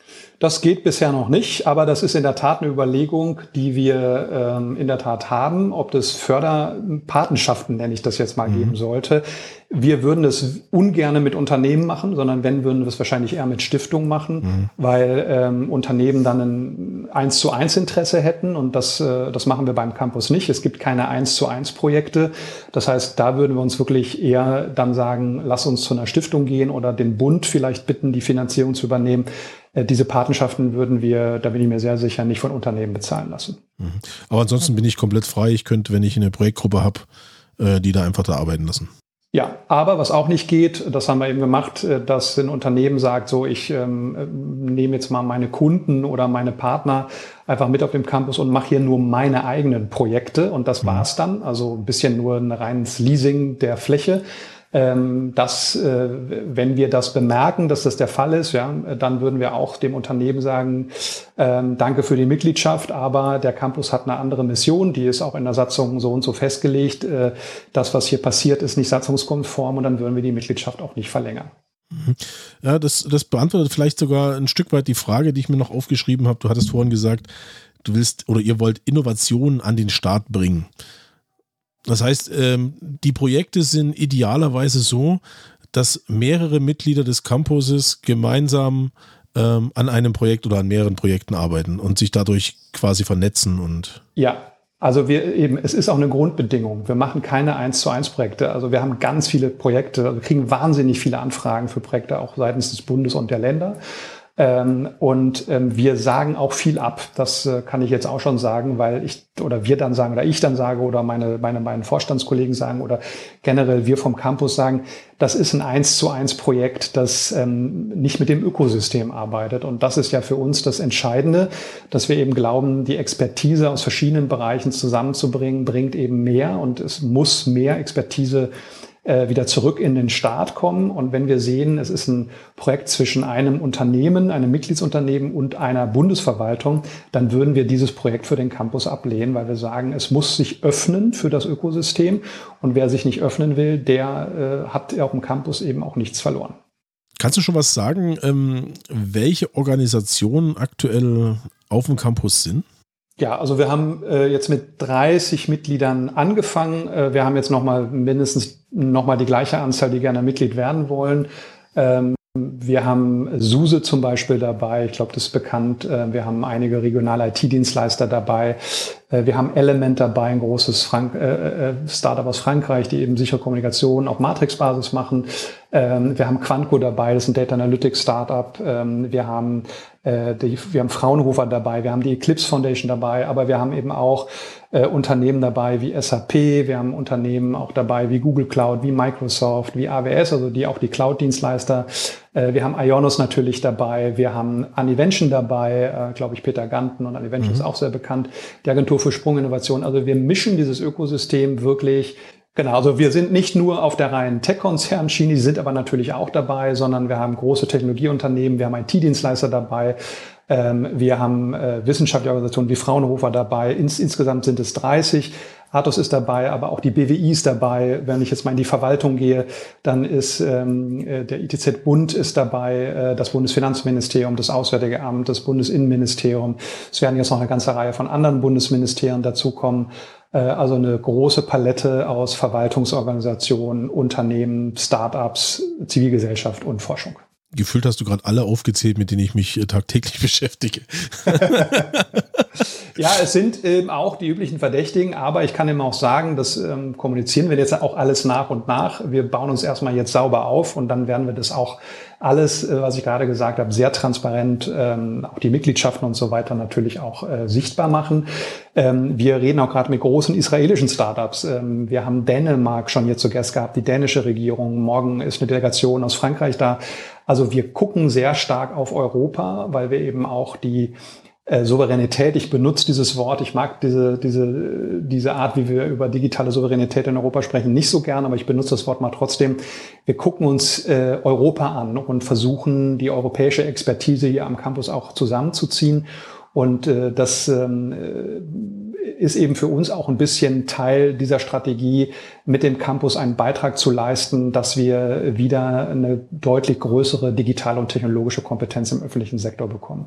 [SPEAKER 2] Das geht bisher noch nicht, aber das ist in der Tat eine Überlegung, die wir ähm, in der Tat haben, ob das Förderpatenschaften, nenne ich das jetzt mal, mhm. geben sollte. Wir würden das ungerne mit Unternehmen machen, sondern wenn, würden wir es wahrscheinlich eher mit Stiftungen machen, mhm. weil ähm, Unternehmen dann ein eins zu eins Interesse hätten und das, äh, das machen wir beim Campus nicht. Es gibt keine eins zu eins Projekte. Das heißt, da würden wir uns wirklich eher dann sagen, lass uns zu einer Stiftung gehen oder den Bund vielleicht bitten, die Finanzierung zu übernehmen. Diese Patenschaften würden wir, da bin ich mir sehr sicher, nicht von Unternehmen bezahlen lassen.
[SPEAKER 1] Aber ansonsten bin ich komplett frei. Ich könnte, wenn ich eine Projektgruppe habe, die da einfach da arbeiten lassen.
[SPEAKER 2] Ja, aber was auch nicht geht, das haben wir eben gemacht, dass ein Unternehmen sagt, so ich ähm, nehme jetzt mal meine Kunden oder meine Partner einfach mit auf dem Campus und mache hier nur meine eigenen Projekte und das mhm. war's dann. Also ein bisschen nur ein reines Leasing der Fläche. Dass, wenn wir das bemerken, dass das der Fall ist, ja, dann würden wir auch dem Unternehmen sagen, ähm, danke für die Mitgliedschaft, aber der Campus hat eine andere Mission, die ist auch in der Satzung so und so festgelegt. Äh, das, was hier passiert, ist nicht satzungskonform und dann würden wir die Mitgliedschaft auch nicht verlängern.
[SPEAKER 1] Ja, das, das beantwortet vielleicht sogar ein Stück weit die Frage, die ich mir noch aufgeschrieben habe. Du hattest vorhin gesagt, du willst oder ihr wollt Innovationen an den Start bringen. Das heißt, die Projekte sind idealerweise so, dass mehrere Mitglieder des Campuses gemeinsam an einem Projekt oder an mehreren Projekten arbeiten und sich dadurch quasi vernetzen und.
[SPEAKER 2] Ja, also wir eben, es ist auch eine Grundbedingung. Wir machen keine eins zu eins Projekte. Also wir haben ganz viele Projekte, also wir kriegen wahnsinnig viele Anfragen für Projekte auch seitens des Bundes und der Länder. Ähm, und ähm, wir sagen auch viel ab. Das äh, kann ich jetzt auch schon sagen, weil ich oder wir dann sagen oder ich dann sage oder meine meine meine Vorstandskollegen sagen oder generell wir vom Campus sagen, das ist ein eins zu eins Projekt, das ähm, nicht mit dem Ökosystem arbeitet. Und das ist ja für uns das Entscheidende, dass wir eben glauben, die Expertise aus verschiedenen Bereichen zusammenzubringen, bringt eben mehr und es muss mehr Expertise wieder zurück in den Staat kommen. Und wenn wir sehen, es ist ein Projekt zwischen einem Unternehmen, einem Mitgliedsunternehmen und einer Bundesverwaltung, dann würden wir dieses Projekt für den Campus ablehnen, weil wir sagen, es muss sich öffnen für das Ökosystem. Und wer sich nicht öffnen will, der äh, hat auf dem Campus eben auch nichts verloren.
[SPEAKER 1] Kannst du schon was sagen, ähm, welche Organisationen aktuell auf dem Campus sind?
[SPEAKER 2] Ja, also wir haben äh, jetzt mit dreißig Mitgliedern angefangen. Äh, wir haben jetzt nochmal mindestens nochmal die gleiche Anzahl, die gerne Mitglied werden wollen. Ähm, wir haben SUSE zum Beispiel dabei. Ich glaube, das ist bekannt. Äh, wir haben einige regionale I T-Dienstleister dabei. Äh, wir haben Element dabei, ein großes Frank- äh, Startup aus Frankreich, die eben sichere Kommunikation auf Matrix-Basis machen. Ähm, wir haben Quanco dabei, das ist ein Data Analytics Startup. Ähm, wir haben Die, wir haben Fraunhofer dabei, wir haben die Eclipse Foundation dabei, aber wir haben eben auch äh, Unternehmen dabei wie S A P, wir haben Unternehmen auch dabei wie Google Cloud, wie Microsoft, wie A W S, also die auch die Cloud-Dienstleister. Äh, wir haben Ionos natürlich dabei, wir haben Anivention dabei, äh, glaube ich Peter Ganten und Anivention mhm. ist auch sehr bekannt, die Agentur für Sprunginnovation. Also wir mischen dieses Ökosystem wirklich. Genau, also wir sind nicht nur auf der reinen Tech-Konzern-Schiene, die sind aber natürlich auch dabei, sondern wir haben große Technologieunternehmen, wir haben I T-Dienstleister dabei, ähm, wir haben äh, wissenschaftliche Organisationen wie Fraunhofer dabei, Ins, insgesamt sind es dreißig, Athos ist dabei, aber auch die B W I ist dabei. Wenn ich jetzt mal in die Verwaltung gehe, dann ist ähm, der I T Z-Bund ist dabei, äh, das Bundesfinanzministerium, das Auswärtige Amt, das Bundesinnenministerium. Es werden jetzt noch eine ganze Reihe von anderen Bundesministerien dazukommen. Also eine große Palette aus Verwaltungsorganisationen, Unternehmen, Start-ups, Zivilgesellschaft und Forschung.
[SPEAKER 1] Gefühlt hast du gerade alle aufgezählt, mit denen ich mich tagtäglich beschäftige.
[SPEAKER 2] Ja, es sind eben auch die üblichen Verdächtigen, aber ich kann eben auch sagen, das ähm, kommunizieren wir jetzt auch alles nach und nach. Wir bauen uns erstmal jetzt sauber auf und dann werden wir das auch alles, äh, was ich gerade gesagt habe, sehr transparent, ähm, auch die Mitgliedschaften und so weiter natürlich auch äh, sichtbar machen. Ähm, wir reden auch gerade mit großen israelischen Startups. Ähm, wir haben Dänemark schon jetzt zu Gast gehabt, die dänische Regierung. Morgen ist eine Delegation aus Frankreich da. Also wir gucken sehr stark auf Europa, weil wir eben auch die Äh, Souveränität, ich benutze dieses Wort, ich mag diese diese diese Art, wie wir über digitale Souveränität in Europa sprechen, nicht so gern, aber ich benutze das Wort mal trotzdem. Wir gucken uns äh, Europa an und versuchen, die europäische Expertise hier am Campus auch zusammenzuziehen. Und äh, das ähm, ist eben für uns auch ein bisschen Teil dieser Strategie, mit dem Campus einen Beitrag zu leisten, dass wir wieder eine deutlich größere digitale und technologische Kompetenz im öffentlichen Sektor bekommen.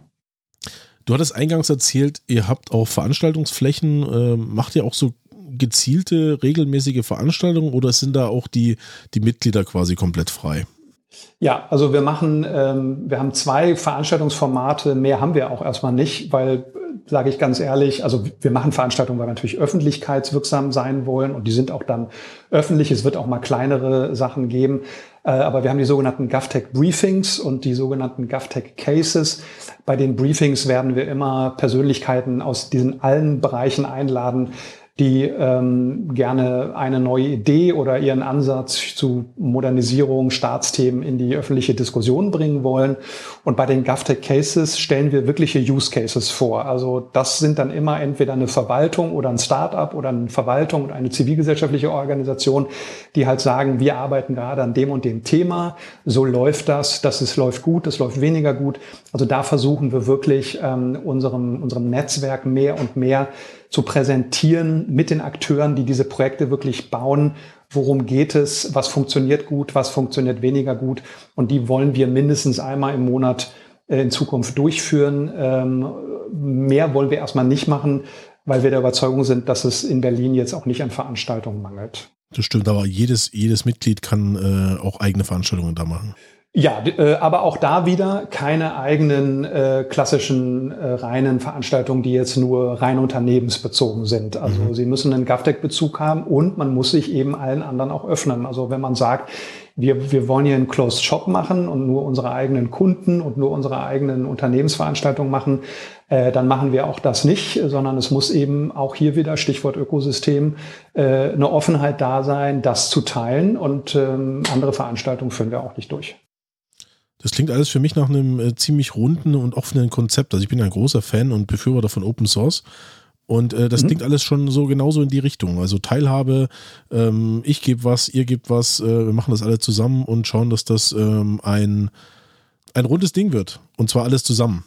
[SPEAKER 1] Du hattest eingangs erzählt, ihr habt auch Veranstaltungsflächen. Äh, macht ihr auch so gezielte, regelmäßige Veranstaltungen oder sind da auch die, die Mitglieder quasi komplett frei?
[SPEAKER 2] Ja, also wir machen, ähm, wir haben zwei Veranstaltungsformate, mehr haben wir auch erstmal nicht, weil, sage ich ganz ehrlich, also wir machen Veranstaltungen, weil wir natürlich öffentlichkeitswirksam sein wollen und die sind auch dann öffentlich. Es wird auch mal kleinere Sachen geben, äh, aber wir haben die sogenannten GovTech Briefings und die sogenannten GovTech Cases. Bei den Briefings werden wir immer Persönlichkeiten aus diesen allen Bereichen einladen, die ähm, gerne eine neue Idee oder ihren Ansatz zu Modernisierung, Staatsthemen in die öffentliche Diskussion bringen wollen. Und bei den GovTech Cases stellen wir wirkliche Use Cases vor. Also das sind dann immer entweder eine Verwaltung oder ein Start-up oder eine Verwaltung und eine zivilgesellschaftliche Organisation, die halt sagen, wir arbeiten gerade an dem und dem Thema, so läuft das, das ist, läuft gut, das läuft weniger gut. Also da versuchen wir wirklich ähm, unserem, unserem Netzwerk mehr und mehr zu präsentieren mit den Akteuren, die diese Projekte wirklich bauen. Worum geht es? Was funktioniert gut? Was funktioniert weniger gut? Und die wollen wir mindestens einmal im Monat äh, in Zukunft durchführen. Ähm, mehr wollen wir erstmal nicht machen, weil wir der Überzeugung sind, dass es in Berlin jetzt auch nicht an Veranstaltungen mangelt.
[SPEAKER 1] Das stimmt, aber jedes, jedes Mitglied kann äh, auch eigene Veranstaltungen da machen.
[SPEAKER 2] Ja, äh, aber auch da wieder keine eigenen äh, klassischen äh, reinen Veranstaltungen, die jetzt nur rein unternehmensbezogen sind. Also mhm. sie müssen einen GovTech-Bezug haben und man muss sich eben allen anderen auch öffnen. Also wenn man sagt, wir, wir wollen hier einen Closed Shop machen und nur unsere eigenen Kunden und nur unsere eigenen Unternehmensveranstaltungen machen, äh, dann machen wir auch das nicht, sondern es muss eben auch hier wieder, Stichwort Ökosystem, äh, eine Offenheit da sein, das zu teilen und ähm, andere Veranstaltungen führen wir auch nicht durch.
[SPEAKER 1] Das klingt alles für mich nach einem äh, ziemlich runden und offenen Konzept. Also ich bin ein großer Fan und Befürworter von Open Source und äh, das mhm. klingt alles schon so genauso in die Richtung. Also Teilhabe, ähm, ich gebe was, ihr gebt was, äh, wir machen das alle zusammen und schauen, dass das ähm, ein, ein rundes Ding wird und zwar alles zusammen.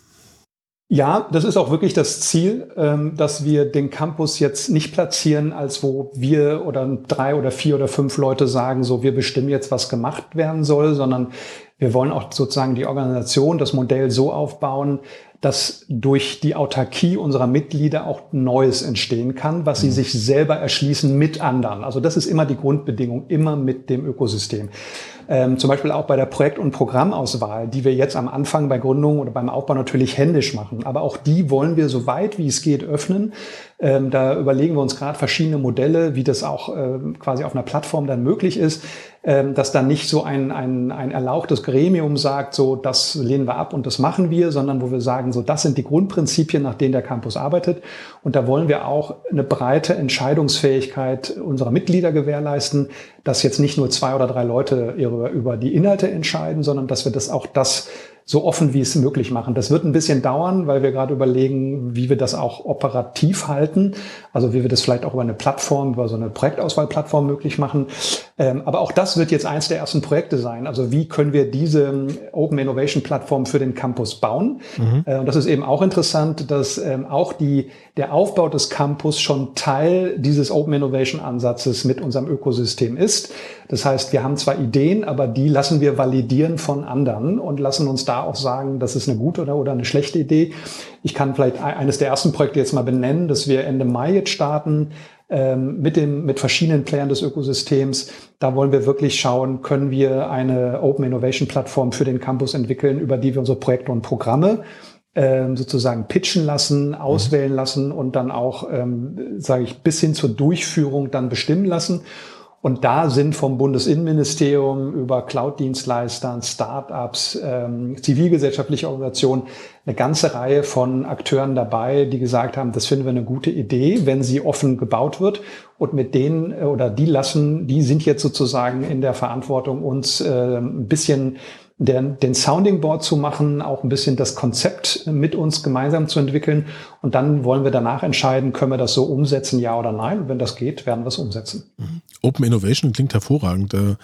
[SPEAKER 2] Ja, das ist auch wirklich das Ziel, ähm, dass wir den Campus jetzt nicht platzieren, als wo wir oder drei oder vier oder fünf Leute sagen, so wir bestimmen jetzt, was gemacht werden soll, sondern wir wollen auch sozusagen die Organisation, das Modell so aufbauen, dass durch die Autarkie unserer Mitglieder auch Neues entstehen kann, was sie sich selber erschließen mit anderen. Also das ist immer die Grundbedingung, immer mit dem Ökosystem. Ähm, zum Beispiel auch bei der Projekt- und Programmauswahl, die wir jetzt am Anfang bei Gründung oder beim Aufbau natürlich händisch machen. Aber auch die wollen wir so weit wie es geht öffnen. Ähm, da überlegen wir uns gerade verschiedene Modelle, wie das auch ähm, quasi auf einer Plattform dann möglich ist, ähm, dass dann nicht so ein, ein, ein erlauchtes Gremium sagt, so das lehnen wir ab und das machen wir, sondern wo wir sagen, so das sind die Grundprinzipien, nach denen der Campus arbeitet. Und da wollen wir auch eine breite Entscheidungsfähigkeit unserer Mitglieder gewährleisten, dass jetzt nicht nur zwei oder drei Leute ihre, über die Inhalte entscheiden, sondern dass wir das auch das so offen wie es möglich machen. Das wird ein bisschen dauern, weil wir gerade überlegen, wie wir das auch operativ halten. Also wie wir das vielleicht auch über eine Plattform, über so eine Projektauswahlplattform möglich machen. Ähm, aber auch das wird jetzt eins der ersten Projekte sein. Also wie können wir diese Open Innovation Plattform für den Campus bauen? Mhm. Äh, und das ist eben auch interessant, dass ähm, auch die, der Aufbau des Campus schon Teil dieses Open Innovation Ansatzes mit unserem Ökosystem ist. Das heißt, wir haben zwar Ideen, aber die lassen wir validieren von anderen und lassen uns da auch sagen, das ist eine gute oder, oder eine schlechte Idee. Ich kann vielleicht eines der ersten Projekte jetzt mal benennen, dass wir Ende Mai jetzt starten ähm, mit dem mit verschiedenen Playern des Ökosystems. Da wollen wir wirklich schauen, können wir eine Open Innovation Plattform für den Campus entwickeln, über die wir unsere Projekte und Programme ähm, sozusagen pitchen lassen, auswählen lassen und dann auch, ähm, sage ich, bis hin zur Durchführung dann bestimmen lassen. Und da sind vom Bundesinnenministerium über Cloud-Dienstleistern, Start-ups, ähm, zivilgesellschaftliche Organisationen eine ganze Reihe von Akteuren dabei, die gesagt haben, das finden wir eine gute Idee, wenn sie offen gebaut wird. Und mit denen oder die lassen, die sind jetzt sozusagen in der Verantwortung, uns äh, ein bisschen Den, den Sounding Board zu machen, auch ein bisschen das Konzept mit uns gemeinsam zu entwickeln. Und dann wollen wir danach entscheiden, können wir das so umsetzen, ja oder nein. Und wenn das geht, werden wir es umsetzen.
[SPEAKER 1] Open Innovation klingt hervorragend.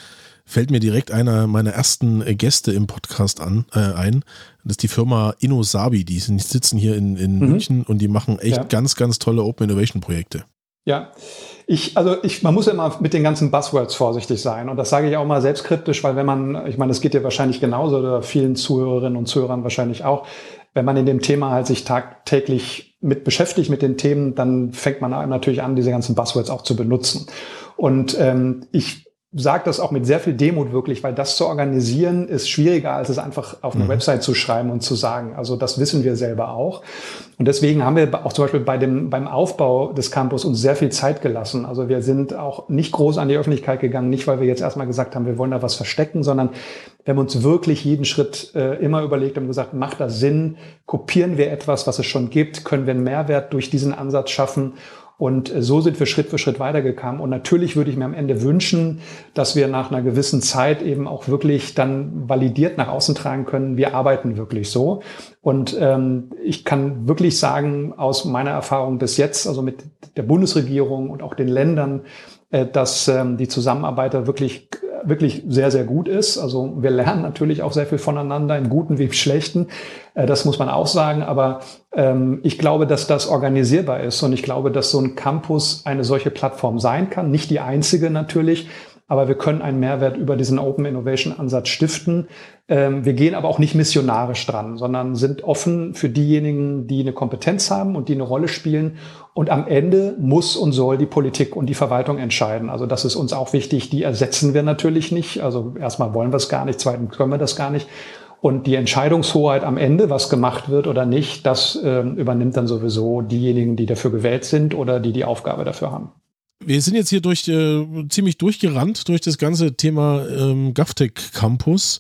[SPEAKER 1] fällt mir direkt einer meiner ersten Gäste im Podcast an, äh, ein. Das ist die Firma InnoSabi, die sitzen hier in, in mhm. München und die machen echt ja. ganz, ganz tolle Open Innovation Projekte.
[SPEAKER 2] Ja, ich, also ich, man muss ja immer mit den ganzen Buzzwords vorsichtig sein und das sage ich auch mal selbstkritisch, weil wenn man, ich meine, das geht dir wahrscheinlich genauso oder vielen Zuhörerinnen und Zuhörern wahrscheinlich auch, wenn man in dem Thema halt sich tagtäglich mit beschäftigt mit den Themen, dann fängt man natürlich an, diese ganzen Buzzwords auch zu benutzen. Und ähm, ich sage das auch mit sehr viel Demut wirklich, weil das zu organisieren ist schwieriger, als es einfach auf eine mhm. Website zu schreiben und zu sagen. Also das wissen wir selber auch. Und deswegen haben wir auch zum Beispiel bei dem, beim Aufbau des Campus uns sehr viel Zeit gelassen. Also wir sind auch nicht groß an die Öffentlichkeit gegangen, nicht weil wir jetzt erstmal gesagt haben, wir wollen da was verstecken, sondern wir haben uns wirklich jeden Schritt äh, immer überlegt und gesagt, macht das Sinn? Kopieren wir etwas, was es schon gibt? Können wir einen Mehrwert durch diesen Ansatz schaffen? Und so sind wir Schritt für Schritt weitergekommen. Und natürlich würde ich mir am Ende wünschen, dass wir nach einer gewissen Zeit eben auch wirklich dann validiert nach außen tragen können, wir arbeiten wirklich so. Und ähm, ich kann wirklich sagen, aus meiner Erfahrung bis jetzt, also mit der Bundesregierung und auch den Ländern, äh, dass ähm, die Zusammenarbeit da wirklich wirklich sehr, sehr gut ist. Also wir lernen natürlich auch sehr viel voneinander, im Guten wie im Schlechten. Äh, das muss man auch sagen. Aber ähm, ich glaube, dass das organisierbar ist. Und ich glaube, dass so ein Campus eine solche Plattform sein kann. Nicht die einzige natürlich. Aber wir können einen Mehrwert über diesen Open Innovation Ansatz stiften. Ähm, wir gehen aber auch nicht missionarisch dran, sondern sind offen für diejenigen, die eine Kompetenz haben und die eine Rolle spielen. Und am Ende muss und soll die Politik und die Verwaltung entscheiden. Also das ist uns auch wichtig. Die ersetzen wir natürlich nicht. Also erstmal wollen wir es gar nicht, zweitens können wir das gar nicht. Und die Entscheidungshoheit am Ende, was gemacht wird oder nicht, das äh, übernimmt dann sowieso diejenigen, die dafür gewählt sind oder die die Aufgabe dafür haben.
[SPEAKER 1] Wir sind jetzt hier durch äh, ziemlich durchgerannt durch das ganze Thema ähm, GovTech Campus,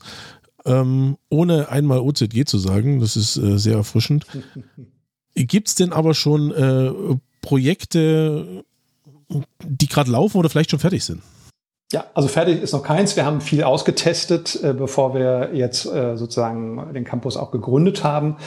[SPEAKER 1] ähm, ohne einmal O Z G zu sagen. Das ist äh, sehr erfrischend. Gibt es denn aber schon äh, Projekte, die gerade laufen oder vielleicht schon fertig sind?
[SPEAKER 2] Ja, also fertig ist noch keins. Wir haben viel ausgetestet, äh, bevor wir jetzt äh, sozusagen den Campus auch gegründet haben.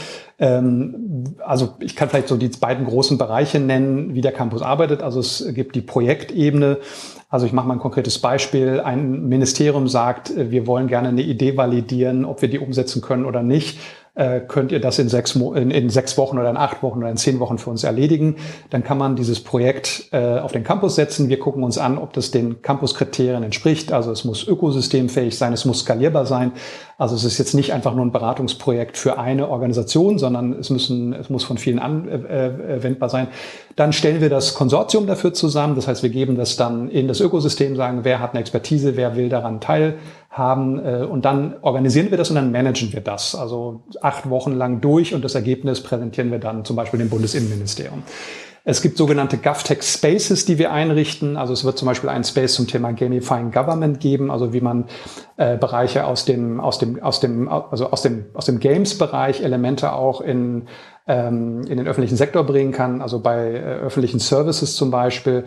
[SPEAKER 2] Ähm, also ich kann vielleicht so die beiden großen Bereiche nennen, wie der Campus arbeitet. Also es gibt die Projektebene. Also ich mache mal ein konkretes Beispiel. Ein Ministerium sagt, wir wollen gerne eine Idee validieren, ob wir die umsetzen können oder nicht. Äh, könnt ihr das in sechs, Mo- in, in sechs Wochen oder in acht Wochen oder in zehn Wochen für uns erledigen. Dann kann man dieses Projekt äh, auf den Campus setzen. Wir gucken uns an, ob das den Campus-Kriterien entspricht. Also es muss ökosystemfähig sein, es muss skalierbar sein. Also es ist jetzt nicht einfach nur ein Beratungsprojekt für eine Organisation, sondern es müssen, es muss von vielen anwendbar sein. Dann stellen wir das Konsortium dafür zusammen. Das heißt, wir geben das dann in das Ökosystem, sagen, wer hat eine Expertise, wer will daran teilhaben. Und dann organisieren wir das und dann managen wir das. Also acht Wochen lang durch und das Ergebnis präsentieren wir dann zum Beispiel dem Bundesinnenministerium. Es gibt sogenannte GovTech Spaces, die wir einrichten. Also es wird zum Beispiel einen Space zum Thema Gamifying Government geben, also wie man äh, Bereiche aus dem, aus dem, aus dem, also aus dem, aus dem Games-Bereich Elemente auch in ähm, in den öffentlichen Sektor bringen kann. Also bei äh, öffentlichen Services zum Beispiel.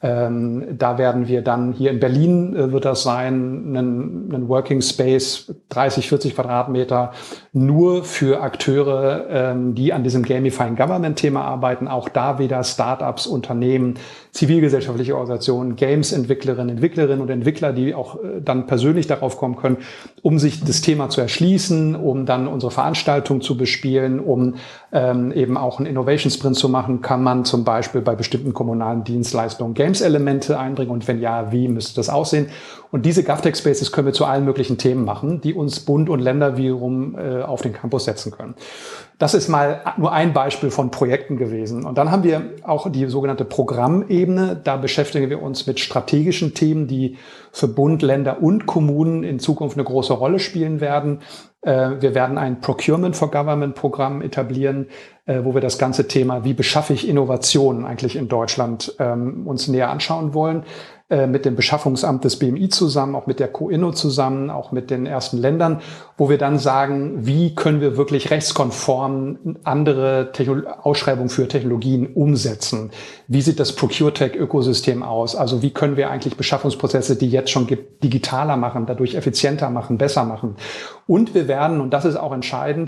[SPEAKER 2] Ähm, da werden wir dann hier in Berlin äh, wird das sein, einen, einen Working Space, dreißig, vierzig Quadratmeter, nur für Akteure, ähm, die an diesem Gamifying Government Thema arbeiten. Auch da wieder Startups, Unternehmen, zivilgesellschaftliche Organisationen, Games-Entwicklerinnen, Entwicklerinnen und Entwickler, die auch äh, dann persönlich darauf kommen können, um sich das Thema zu erschließen, um dann unsere Veranstaltung zu bespielen, um ähm, eben auch einen Innovation Sprint zu machen, kann man zum Beispiel bei bestimmten kommunalen Dienstleistungen Games-Elemente einbringen und wenn ja, wie müsste das aussehen? Und diese GovTech Spaces können wir zu allen möglichen Themen machen, die uns Bund und Länder wiederum äh, auf den Campus setzen können. Das ist mal nur ein Beispiel von Projekten gewesen. Und dann haben wir auch die sogenannte Programmebene. Da beschäftigen wir uns mit strategischen Themen, die für Bund, Länder und Kommunen in Zukunft eine große Rolle spielen werden. Wir werden ein Procurement for Government Programm etablieren, wo wir das ganze Thema, wie beschaffe ich Innovationen eigentlich in Deutschland, uns näher anschauen wollen. Mit dem Beschaffungsamt des B M I zusammen, auch mit der Co-Inno zusammen, auch mit den ersten Ländern, wo wir dann sagen, wie können wir wirklich rechtskonform andere Techno- Ausschreibungen für Technologien umsetzen? Wie sieht das ProcureTech-Ökosystem aus? Also wie können wir eigentlich Beschaffungsprozesse, die jetzt schon gibt, digitaler machen, dadurch effizienter machen, besser machen? Und wir werden, und das ist auch entscheidend,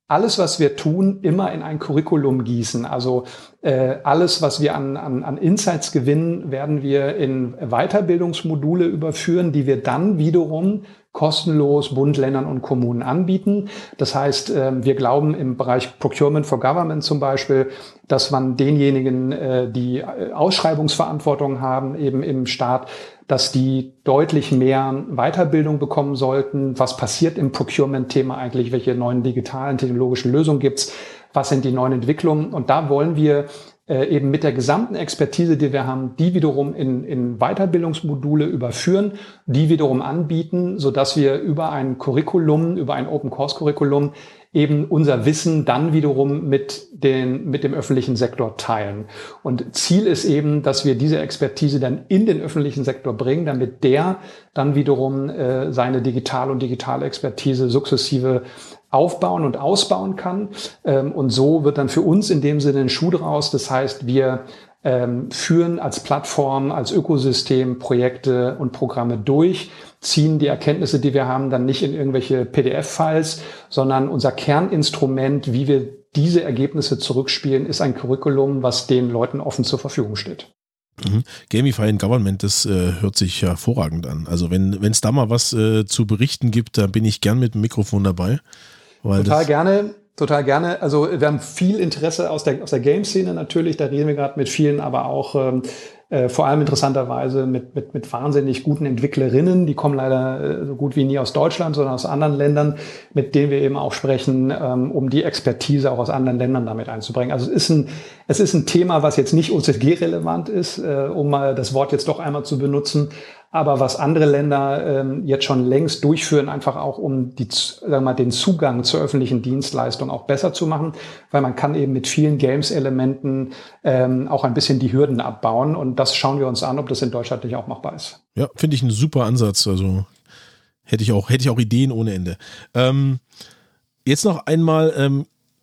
[SPEAKER 2] alles, was wir tun, immer in ein Curriculum gießen. Also äh, alles, was wir an, an, an Insights gewinnen, werden wir in Weiterbildungsmodule überführen, die wir dann wiederum kostenlos Bund, Ländern und Kommunen anbieten. Das heißt, äh, wir glauben im Bereich Procurement for Government zum Beispiel, dass man denjenigen, äh, die Ausschreibungsverantwortung haben, eben im Staat, dass die deutlich mehr Weiterbildung bekommen sollten. Was passiert im Procurement-Thema eigentlich? Welche neuen digitalen, technologischen Lösungen gibt's? Was sind die neuen Entwicklungen? Und da wollen wir äh, eben mit der gesamten Expertise, die wir haben, die wiederum in, in Weiterbildungsmodule überführen, die wiederum anbieten, sodass wir über ein Curriculum, über ein Open-Course-Curriculum eben unser Wissen dann wiederum mit den, mit dem öffentlichen Sektor teilen. Und Ziel ist eben, dass wir diese Expertise dann in den öffentlichen Sektor bringen, damit der dann wiederum äh, seine digitale und digitale Expertise sukzessive aufbauen und ausbauen kann. Ähm, und so wird dann für uns in dem Sinne ein Schuh draus. Das heißt, wir ähm, führen als Plattform, als Ökosystem Projekte und Programme durch, ziehen die Erkenntnisse, die wir haben, dann nicht in irgendwelche P D F-Files, sondern unser Kerninstrument, wie wir diese Ergebnisse zurückspielen, ist ein Curriculum, was den Leuten offen zur Verfügung steht.
[SPEAKER 1] Mhm. Gamifying Government, das äh, hört sich hervorragend an. Also wenn es da mal was äh, zu berichten gibt, da bin ich gern mit dem Mikrofon dabei. Weil
[SPEAKER 2] Total
[SPEAKER 1] das
[SPEAKER 2] gerne. Total gerne. Also wir haben viel Interesse aus der, aus der Game-Szene natürlich, da reden wir gerade mit vielen, aber auch ähm, äh, vor allem interessanterweise mit, mit, mit wahnsinnig guten Entwicklerinnen, die kommen leider äh, so gut wie nie aus Deutschland, sondern aus anderen Ländern, mit denen wir eben auch sprechen, ähm, um die Expertise auch aus anderen Ländern damit einzubringen. Also es ist ein, es ist ein Thema, was jetzt nicht O Z G-relevant ist, äh, um mal das Wort jetzt doch einmal zu benutzen, aber was andere Länder ähm, jetzt schon längst durchführen, einfach auch um die, sagen wir mal, den Zugang zur öffentlichen Dienstleistung auch besser zu machen, weil man kann eben mit vielen Games-Elementen ähm, auch ein bisschen die Hürden abbauen und das schauen wir uns an, ob das in Deutschland nicht auch machbar ist.
[SPEAKER 1] Ja, finde ich einen super Ansatz, also hätte ich auch, hätte ich auch Ideen ohne Ende. Ähm, jetzt noch einmal, ähm,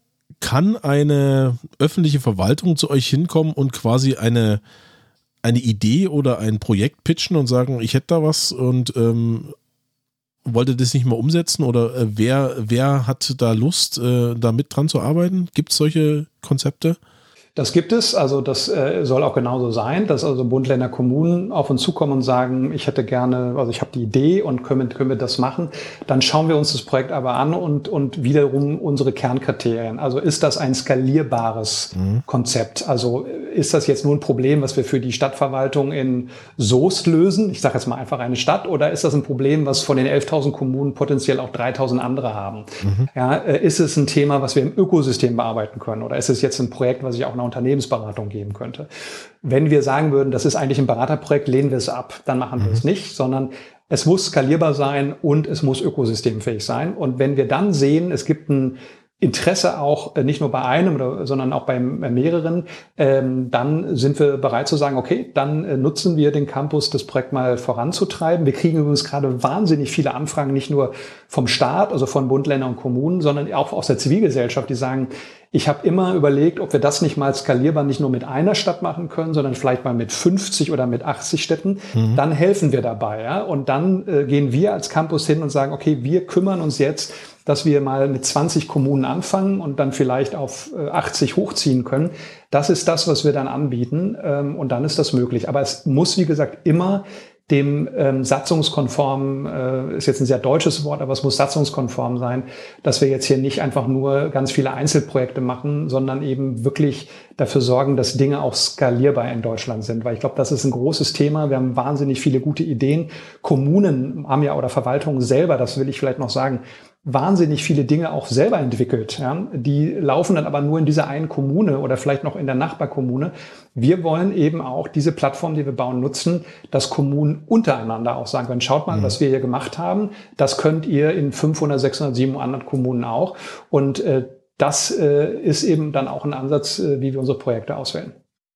[SPEAKER 1] kann eine öffentliche Verwaltung zu euch hinkommen und quasi eine eine Idee oder ein Projekt pitchen und sagen, ich hätte da was und ähm, wollte das nicht mal umsetzen oder äh, wer, wer hat da Lust, äh, da mit dran zu arbeiten? Gibt es solche Konzepte?
[SPEAKER 2] Das gibt es, also das äh, soll auch genauso sein, dass also Bund, Länder, Kommunen auf uns zukommen und sagen, ich hätte gerne, also ich habe die Idee und können, können wir das machen. Dann schauen wir uns das Projekt aber an und, und wiederum unsere Kernkriterien. Also ist das ein skalierbares mhm. Konzept? Also ist das jetzt nur ein Problem, was wir für die Stadtverwaltung in Soest lösen? Ich sage jetzt mal einfach eine Stadt. Oder ist das ein Problem, was von den elftausend Kommunen potenziell auch dreitausend andere haben? Mhm. Ja, ist es ein Thema, was wir im Ökosystem bearbeiten können? Oder ist es jetzt ein Projekt, was ich auch noch Unternehmensberatung geben könnte. Wenn wir sagen würden, das ist eigentlich ein Beraterprojekt, lehnen wir es ab, dann machen wir es nicht, sondern es muss skalierbar sein und es muss ökosystemfähig sein. Und wenn wir dann sehen, es gibt ein Interesse auch nicht nur bei einem, oder, sondern auch bei mehreren, ähm, dann sind wir bereit zu sagen, okay, dann äh, nutzen wir den Campus, das Projekt mal voranzutreiben. Wir kriegen übrigens gerade wahnsinnig viele Anfragen, nicht nur vom Staat, also von Bund, Ländern und Kommunen, sondern auch aus der Zivilgesellschaft, die sagen, ich habe immer überlegt, ob wir das nicht mal skalierbar nicht nur mit einer Stadt machen können, sondern vielleicht mal mit fünfzig oder mit achtzig Städten. Mhm. Dann helfen wir dabei. Ja? Und dann äh, gehen wir als Campus hin und sagen, okay, wir kümmern uns jetzt, dass wir mal mit zwanzig Kommunen anfangen und dann vielleicht auf äh, achtzig hochziehen können. Das ist das, was wir dann anbieten. Ähm, und dann ist das möglich. Aber es muss, wie gesagt, immer dem ähm, satzungskonform, äh, ist jetzt ein sehr deutsches Wort, aber es muss satzungskonform sein, dass wir jetzt hier nicht einfach nur ganz viele Einzelprojekte machen, sondern eben wirklich dafür sorgen, dass Dinge auch skalierbar in Deutschland sind. Weil ich glaube, das ist ein großes Thema. Wir haben wahnsinnig viele gute Ideen. Kommunen haben ja oder Verwaltungen selber, das will ich vielleicht noch sagen, wahnsinnig viele Dinge auch selber entwickelt. Ja? Die laufen dann aber nur in dieser einen Kommune oder vielleicht noch in der Nachbarkommune. Wir wollen eben auch diese Plattform, die wir bauen, nutzen, dass Kommunen untereinander auch sagen können, schaut mal, mhm. was wir hier gemacht haben. Das könnt ihr in fünfhundert, sechshundert, siebenhundert Kommunen auch. Und äh, das äh, ist eben dann auch ein Ansatz, äh, wie wir unsere Projekte auswählen.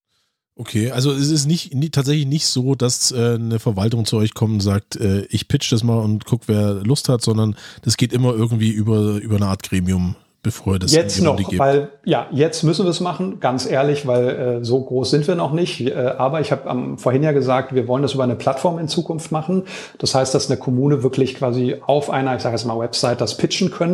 [SPEAKER 1] Okay, also es ist nicht, nicht tatsächlich nicht so, dass äh, eine Verwaltung zu euch kommt und sagt, äh, ich pitch das mal und guck, wer Lust hat, sondern das geht immer irgendwie über, über eine Art Gremium, bevor das
[SPEAKER 2] jetzt noch, gibt. Weil ja, jetzt müssen wir es machen, ganz ehrlich, weil äh, so groß sind wir noch nicht. Äh, aber ich habe ähm, vorhin ja gesagt, wir wollen das über eine Plattform in Zukunft machen. Das heißt, dass eine Kommune wirklich quasi auf einer, ich sage jetzt mal Website, das pitchen können.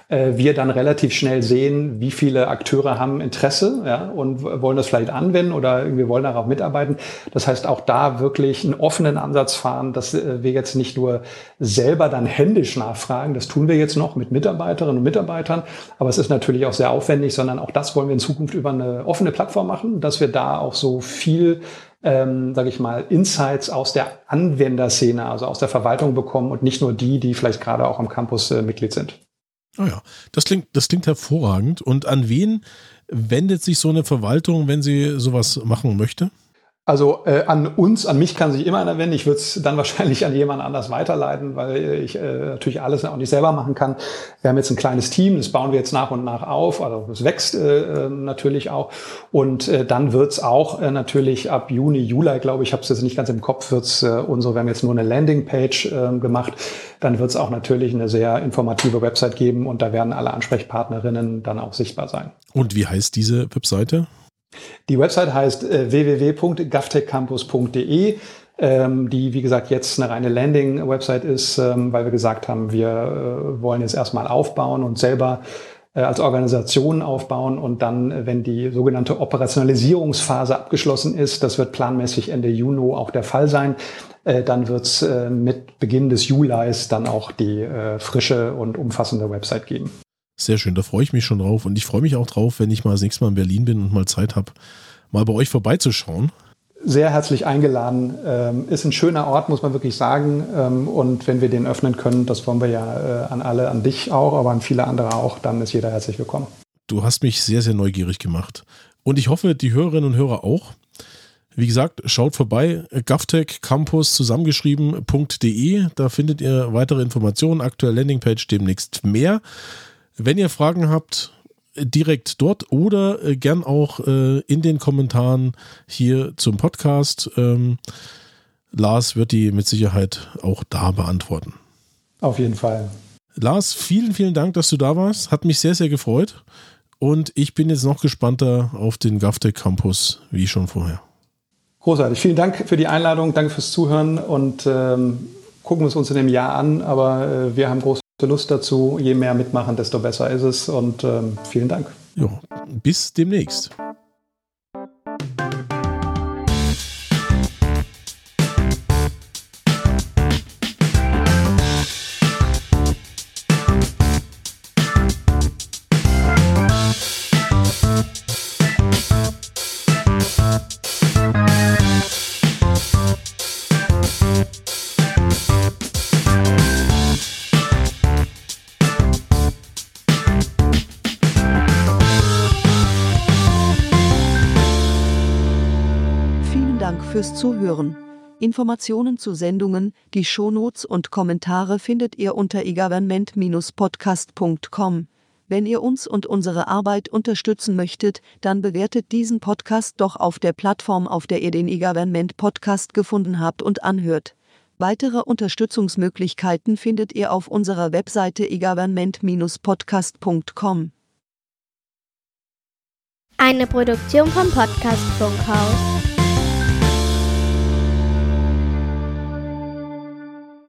[SPEAKER 2] äh, wir dann relativ schnell sehen, wie viele Akteure haben Interesse, ja, und wollen das vielleicht anwenden oder irgendwie wollen darauf mitarbeiten. Das heißt, auch da wirklich einen offenen Ansatz fahren, dass äh, wir jetzt nicht nur selber dann händisch nachfragen, das tun wir jetzt noch mit Mitarbeiterinnen und Mitarbeitern, aber es ist natürlich auch sehr aufwendig, sondern auch das wollen wir in Zukunft über eine offene Plattform machen, dass wir da auch so viel Ähm, sage ich mal, Insights aus der Anwenderszene, also aus der Verwaltung bekommen und nicht nur die, die vielleicht gerade auch am Campus äh, Mitglied sind.
[SPEAKER 1] Ah ja, das klingt, das klingt hervorragend. Und an wen wendet sich so eine Verwaltung, wenn sie sowas machen möchte?
[SPEAKER 2] Also äh, an uns, an mich kann sich immer einer wenden. Ich würde es dann wahrscheinlich an jemand anders weiterleiten, weil ich äh, natürlich alles auch nicht selber machen kann. Wir haben jetzt ein kleines Team, das bauen wir jetzt nach und nach auf. Also es wächst äh, natürlich auch. Und äh, dann wird es auch äh, natürlich ab Juni, Juli, glaube ich, ich habe es jetzt nicht ganz im Kopf, wird es äh, unsere, wir haben jetzt nur eine Landingpage äh, gemacht. Dann wird es auch natürlich eine sehr informative Website geben und da werden alle Ansprechpartnerinnen dann auch sichtbar sein.
[SPEAKER 1] Und wie heißt diese Webseite?
[SPEAKER 2] Die Website heißt äh, w w w punkt gaftech campus punkt d e, ähm, die, wie gesagt, jetzt eine reine Landing-Website ist, ähm, weil wir gesagt haben, wir äh, wollen jetzt erstmal aufbauen und selber äh, als Organisation aufbauen und dann, wenn die sogenannte Operationalisierungsphase abgeschlossen ist, das wird planmäßig Ende Juni auch der Fall sein, äh, dann wird es äh, mit Beginn des Julis dann auch die äh, frische und umfassende Website geben.
[SPEAKER 1] Sehr schön, da freue ich mich schon drauf und ich freue mich auch drauf, wenn ich mal das nächste Mal in Berlin bin und mal Zeit habe, mal bei euch vorbeizuschauen.
[SPEAKER 2] Sehr herzlich eingeladen. Ähm, ist ein schöner Ort, muss man wirklich sagen. Ähm, und wenn wir den öffnen können, das wollen wir ja äh, an alle, an dich auch, aber an viele andere auch, dann ist jeder herzlich willkommen.
[SPEAKER 1] Du hast mich sehr, sehr neugierig gemacht. Und ich hoffe, die Hörerinnen und Hörer auch. Wie gesagt, schaut vorbei, gaftech campus zusammengeschrieben punkt d e. Da findet ihr weitere Informationen, aktuell Landingpage, demnächst mehr. Wenn ihr Fragen habt, direkt dort oder äh, gern auch äh, in den Kommentaren hier zum Podcast. Ähm, Lars wird die mit Sicherheit auch da beantworten.
[SPEAKER 2] Auf jeden Fall.
[SPEAKER 1] Lars, vielen, vielen Dank, dass du da warst. Hat mich sehr, sehr gefreut. Und ich bin jetzt noch gespannter auf den Gaftech Campus, wie schon vorher.
[SPEAKER 2] Großartig. Vielen Dank für die Einladung. Danke fürs Zuhören und ähm, gucken wir es uns in dem Jahr an. Aber äh, wir haben große Lust dazu. Je mehr mitmachen, desto besser ist es. Und ähm, vielen Dank.
[SPEAKER 1] Jo, bis demnächst.
[SPEAKER 3] Fürs Zuhören. Informationen zu Sendungen, die Shownotes und Kommentare findet ihr unter e government dash podcast punkt com. Wenn ihr uns und unsere Arbeit unterstützen möchtet, dann bewertet diesen Podcast doch auf der Plattform, auf der ihr den eGovernment Podcast gefunden habt und anhört. Weitere Unterstützungsmöglichkeiten findet ihr auf unserer Webseite e government dash podcast punkt com.
[SPEAKER 4] Eine Produktion vom Podcast Funkhaus.